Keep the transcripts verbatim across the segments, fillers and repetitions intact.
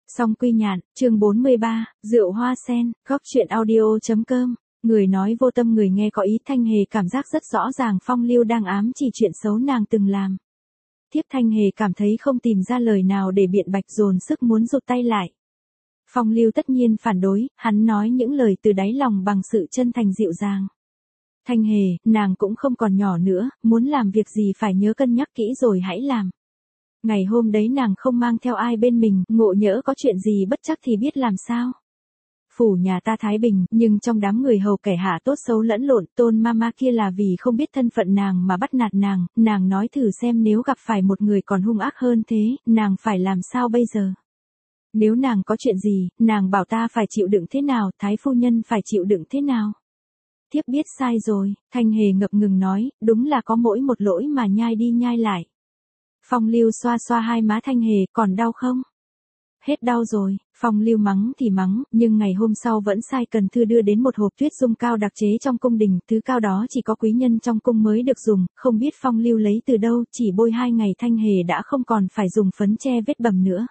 Song Quy Nhạn, chương bốn mươi ba, Rượu Hoa Sen, góc chuyện audio.com. Người nói vô tâm người nghe có ý. Thanh Hề cảm giác rất rõ ràng Phong Lưu đang ám chỉ chuyện xấu nàng từng làm. Thiếp Thanh Hề cảm thấy không tìm ra lời nào để biện bạch, dồn sức muốn rụt tay lại. Phong Lưu tất nhiên phản đối, hắn nói những lời từ đáy lòng bằng sự chân thành dịu dàng. Thanh Hề, nàng cũng không còn nhỏ nữa, muốn làm việc gì phải nhớ cân nhắc kỹ rồi hãy làm. Ngày hôm đấy nàng không mang theo ai bên mình, ngộ nhỡ có chuyện gì bất chắc thì biết làm sao. Phủ nhà ta thái bình, nhưng trong đám người hầu kẻ hạ tốt xấu lẫn lộn, Tôn Mama kia là vì không biết thân phận nàng mà bắt nạt nàng, nàng nói thử xem nếu gặp phải một người còn hung ác hơn thế, nàng phải làm sao bây giờ? Nếu nàng có chuyện gì, nàng bảo ta phải chịu đựng thế nào, thái phu nhân phải chịu đựng thế nào? Thiếp biết sai rồi, Thanh Hề ngập ngừng nói, đúng là có mỗi một lỗi mà nhai đi nhai lại. Phong Lưu xoa xoa hai má Thanh Hề, còn đau không? Hết đau rồi. Phong Lưu mắng thì mắng, nhưng ngày hôm sau vẫn sai Cần Thư đưa đến một hộp tuyết dung cao đặc chế trong cung đình, thứ cao đó chỉ có quý nhân trong cung mới được dùng, không biết Phong Lưu lấy từ đâu, chỉ bôi hai ngày Thanh Hề đã không còn phải dùng phấn che vết bầm nữa.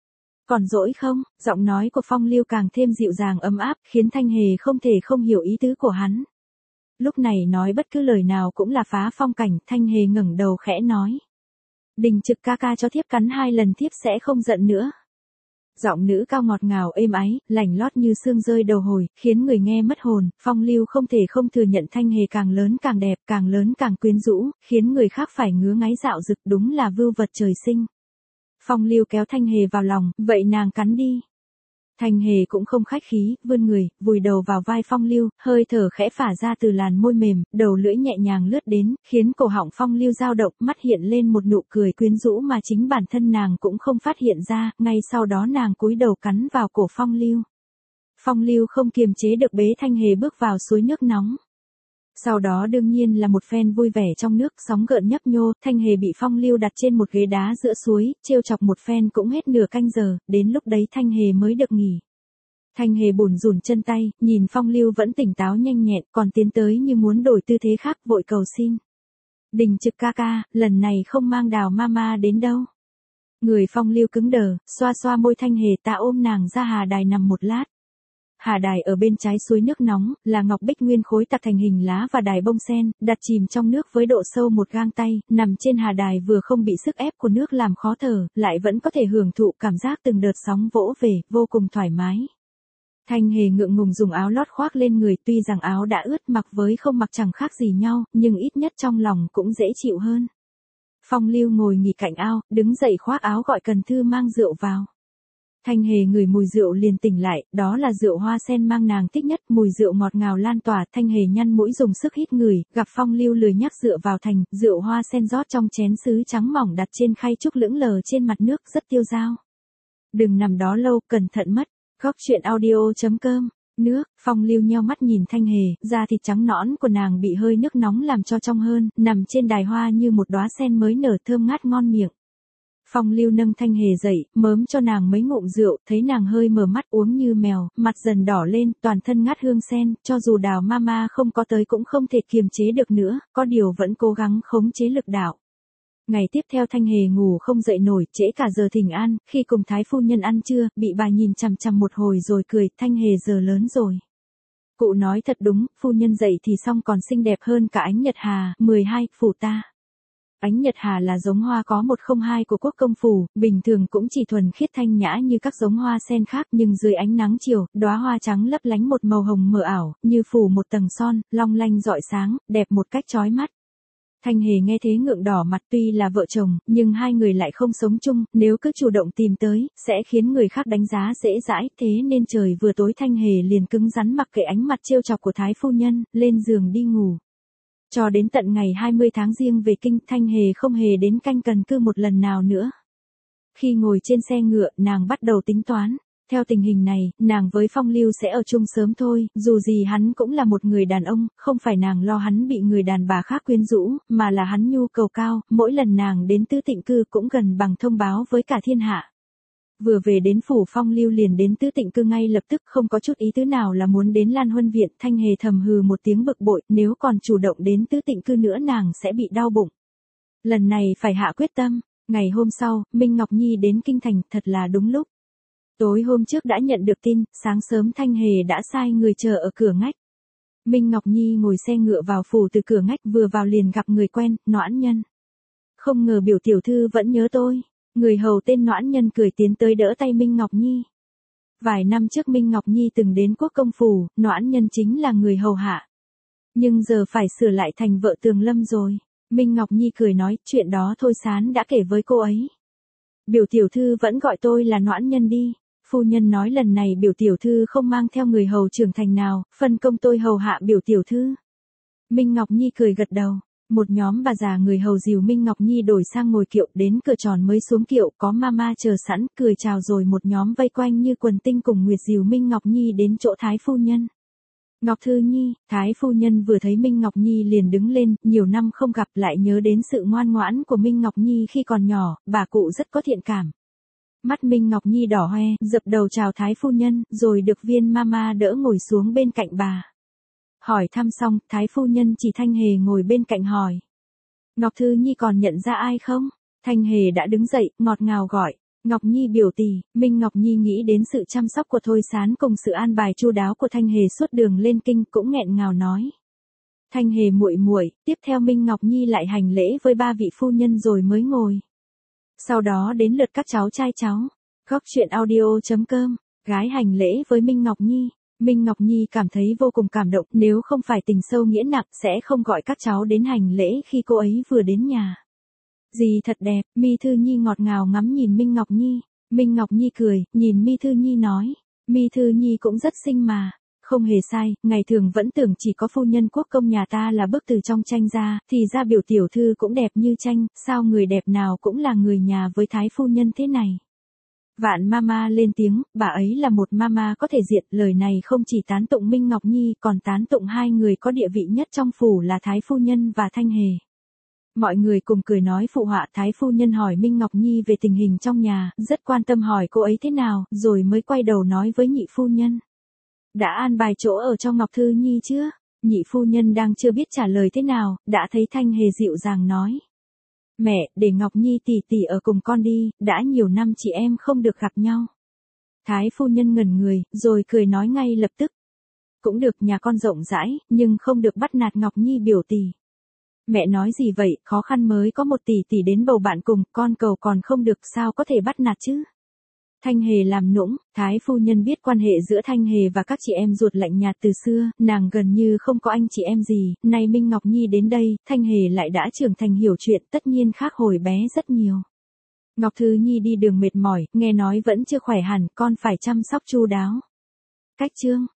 Còn dỗi không? Giọng nói của Phong Lưu càng thêm dịu dàng ấm áp, khiến Thanh Hề không thể không hiểu ý tứ của hắn. Lúc này nói bất cứ lời nào cũng là phá phong cảnh, Thanh Hề ngẩng đầu khẽ nói. Đình Trực ca ca cho thiếp cắn hai lần thiếp sẽ không giận nữa. Giọng nữ cao ngọt ngào êm ái, lành lót như sương rơi đầu hồi, khiến người nghe mất hồn. Phong Lưu không thể không thừa nhận Thanh Hề càng lớn càng đẹp, càng lớn càng quyến rũ, khiến người khác phải ngứa ngáy dạo dực, đúng là vưu vật trời sinh. Phong Lưu kéo Thanh Hề vào lòng, vậy nàng cắn đi. Thanh Hề cũng không khách khí, vươn người, vùi đầu vào vai Phong Lưu, hơi thở khẽ phả ra từ làn môi mềm, đầu lưỡi nhẹ nhàng lướt đến, khiến cổ họng Phong Lưu dao động, mắt hiện lên một nụ cười quyến rũ mà chính bản thân nàng cũng không phát hiện ra, ngay sau đó nàng cúi đầu cắn vào cổ Phong Lưu. Phong Lưu không kiềm chế được bế Thanh Hề bước vào suối nước nóng. Sau đó đương nhiên là một phen vui vẻ trong nước, sóng gợn nhấp nhô, Thanh Hề bị Phong Lưu đặt trên một ghế đá giữa suối, trêu chọc một phen cũng hết nửa canh giờ, đến lúc đấy Thanh Hề mới được nghỉ. Thanh Hề bủn rủn chân tay, nhìn Phong Lưu vẫn tỉnh táo nhanh nhẹn, còn tiến tới như muốn đổi tư thế khác, vội cầu xin. Đình Trực ca ca, lần này không mang Đào Mama đến đâu. Người Phong Lưu cứng đờ, xoa xoa môi Thanh Hề, ta ôm nàng ra hà đài nằm một lát. Hà đài ở bên trái suối nước nóng, là ngọc bích nguyên khối tạc thành hình lá và đài bông sen, đặt chìm trong nước với độ sâu một gang tay, nằm trên hà đài vừa không bị sức ép của nước làm khó thở, lại vẫn có thể hưởng thụ cảm giác từng đợt sóng vỗ về, vô cùng thoải mái. Thanh Hề ngượng ngùng dùng áo lót khoác lên người, tuy rằng áo đã ướt mặc với không mặc chẳng khác gì nhau, nhưng ít nhất trong lòng cũng dễ chịu hơn. Phong Lưu ngồi nghỉ cạnh ao, đứng dậy khoác áo gọi Cần Thư mang rượu vào. Thanh Hề ngửi mùi rượu liền tỉnh lại, đó là rượu hoa sen mang nàng thích nhất, mùi rượu ngọt ngào lan tỏa, Thanh Hề nhăn mũi dùng sức hít ngửi, gặp Phong Lưu lười nhắc dựa vào thành, rượu hoa sen rót trong chén sứ trắng mỏng đặt trên khay trúc lững lờ trên mặt nước, rất tiêu dao. Đừng nằm đó lâu, cẩn thận mất. Góc chuyện audio.com. Nước. Phong Lưu nheo mắt nhìn Thanh Hề, da thịt trắng nõn của nàng bị hơi nước nóng làm cho trong hơn, nằm trên đài hoa như một đóa sen mới nở thơm ngát ngon miệng. Phong Lưu nâng Thanh Hề dậy, mớm cho nàng mấy ngụm rượu, thấy nàng hơi mở mắt uống như mèo, mặt dần đỏ lên, toàn thân ngát hương sen, cho dù Đào Mama không có tới cũng không thể kiềm chế được nữa, có điều vẫn cố gắng khống chế lực đạo. Ngày tiếp theo Thanh Hề ngủ không dậy nổi, trễ cả giờ thỉnh an, khi cùng thái phu nhân ăn trưa, bị bà nhìn chằm chằm một hồi rồi cười, Thanh Hề giờ lớn rồi. Cụ nói thật đúng, phu nhân dậy thì xong còn xinh đẹp hơn cả ánh Nhật Hà, mười hai, phủ ta. Ánh Nhật Hà là giống hoa có một không hai của quốc công phủ, bình thường cũng chỉ thuần khiết thanh nhã như các giống hoa sen khác, nhưng dưới ánh nắng chiều, đóa hoa trắng lấp lánh một màu hồng mờ ảo, như phủ một tầng son, long lanh rọi sáng, đẹp một cách chói mắt. Thanh Hề nghe thế ngượng đỏ mặt, tuy là vợ chồng, nhưng hai người lại không sống chung, nếu cứ chủ động tìm tới, sẽ khiến người khác đánh giá dễ dãi, thế nên trời vừa tối Thanh Hề liền cứng rắn mặc kệ ánh mặt trêu chọc của thái phu nhân, lên giường đi ngủ. Cho đến tận ngày hai mươi tháng Giêng về kinh, Thanh Hề không hề đến canh Cần Cư một lần nào nữa. Khi ngồi trên xe ngựa, nàng bắt đầu tính toán. Theo tình hình này, nàng với Phong Lưu sẽ ở chung sớm thôi, dù gì hắn cũng là một người đàn ông, không phải nàng lo hắn bị người đàn bà khác quyến rũ, mà là hắn nhu cầu cao, mỗi lần nàng đến Tứ Tịnh Cư cũng gần bằng thông báo với cả thiên hạ. Vừa về đến phủ Phong Lưu liền đến Tứ Tịnh Cư ngay lập tức, không có chút ý tứ nào là muốn đến Lan Huân Viện. Thanh Hề thầm hừ một tiếng bực bội, nếu còn chủ động đến Tứ Tịnh Cư nữa nàng sẽ bị đau bụng. Lần này phải hạ quyết tâm. Ngày hôm sau, Minh Ngọc Nhi đến kinh thành, thật là đúng lúc. Tối hôm trước đã nhận được tin, sáng sớm Thanh Hề đã sai người chờ ở cửa ngách. Minh Ngọc Nhi ngồi xe ngựa vào phủ từ cửa ngách, vừa vào liền gặp người quen, Noãn Nhân. Không ngờ biểu tiểu thư vẫn nhớ tôi. Người hầu tên Noãn Nhân cười tiến tới đỡ tay Minh Ngọc Nhi. Vài năm trước Minh Ngọc Nhi từng đến Quốc công phủ, Noãn Nhân chính là người hầu hạ. Nhưng giờ phải sửa lại thành vợ Tường Lâm rồi. Minh Ngọc Nhi cười nói, chuyện đó Thôi Sán đã kể với cô ấy. Biểu tiểu thư vẫn gọi tôi là Noãn Nhân đi. Phu nhân nói lần này biểu tiểu thư không mang theo người hầu trưởng thành nào, phân công tôi hầu hạ biểu tiểu thư. Minh Ngọc Nhi cười gật đầu. Một nhóm bà già người hầu dìu Minh Ngọc Nhi đổi sang ngồi kiệu, đến cửa tròn mới xuống kiệu, có mama chờ sẵn, cười chào rồi một nhóm vây quanh như quần tinh cùng Nguyệt dìu Minh Ngọc Nhi đến chỗ Thái phu nhân. Ngọc Thư Nhi, Thái phu nhân vừa thấy Minh Ngọc Nhi liền đứng lên, nhiều năm không gặp lại nhớ đến sự ngoan ngoãn của Minh Ngọc Nhi khi còn nhỏ, bà cụ rất có thiện cảm. Mắt Minh Ngọc Nhi đỏ hoe, dập đầu chào Thái phu nhân, rồi được viên mama đỡ ngồi xuống bên cạnh bà. Hỏi thăm xong, Thái phu nhân chỉ Thanh Hề ngồi bên cạnh hỏi. Ngọc Thư Nhi còn nhận ra ai không? Thanh Hề đã đứng dậy, ngọt ngào gọi. Ngọc Nhi biểu tỷ. Minh Ngọc Nhi nghĩ đến sự chăm sóc của Thôi Sán cùng sự an bài chu đáo của Thanh Hề suốt đường lên kinh, cũng nghẹn ngào nói. Thanh Hề muội muội. Tiếp theo Minh Ngọc Nhi lại hành lễ với ba vị phu nhân rồi mới ngồi. Sau đó đến lượt các cháu trai cháu. Góc truyện audio chấm com. Gái hành lễ với Minh Ngọc Nhi. Minh Ngọc Nhi cảm thấy vô cùng cảm động, nếu không phải tình sâu nghĩa nặng sẽ không gọi các cháu đến hành lễ khi cô ấy vừa đến nhà. Dì thật đẹp, Mi Thư Nhi ngọt ngào ngắm nhìn Minh Ngọc Nhi. Minh Ngọc Nhi cười, nhìn Mi Thư Nhi nói. Mi Thư Nhi cũng rất xinh mà. Không hề sai, ngày thường vẫn tưởng chỉ có phu nhân quốc công nhà ta là bức từ trong tranh ra, thì ra biểu tiểu thư cũng đẹp như tranh, sao người đẹp nào cũng là người nhà với Thái phu nhân thế này. Vạn mama lên tiếng, bà ấy là một mama có thể diện, lời này không chỉ tán tụng Minh Ngọc Nhi, còn tán tụng hai người có địa vị nhất trong phủ là Thái phu nhân và Thanh Hề. Mọi người cùng cười nói phụ họa. Thái phu nhân hỏi Minh Ngọc Nhi về tình hình trong nhà, rất quan tâm hỏi cô ấy thế nào, rồi mới quay đầu nói với nhị phu nhân. Đã an bài chỗ ở cho Ngọc Thư Nhi chưa? Nhị phu nhân đang chưa biết trả lời thế nào, đã thấy Thanh Hề dịu dàng nói. Mẹ, để Ngọc Nhi tỷ tỷ ở cùng con đi, đã nhiều năm chị em không được gặp nhau. Thái phu nhân ngẩn người, rồi cười nói ngay lập tức. Cũng được, nhà con rộng rãi, nhưng không được bắt nạt Ngọc Nhi biểu tỷ. Mẹ nói gì vậy, khó khăn mới có một tỷ tỷ đến bầu bạn cùng, con cầu còn không được, sao có thể bắt nạt chứ? Thanh Hề làm nũng. Thái phu nhân biết quan hệ giữa Thanh Hề và các chị em ruột lạnh nhạt từ xưa, nàng gần như không có anh chị em gì, nay Minh Ngọc Nhi đến đây, Thanh Hề lại đã trưởng thành hiểu chuyện, tất nhiên khác hồi bé rất nhiều. Ngọc Thư Nhi đi đường mệt mỏi, nghe nói vẫn chưa khỏe hẳn, con phải chăm sóc chu đáo. Cách chương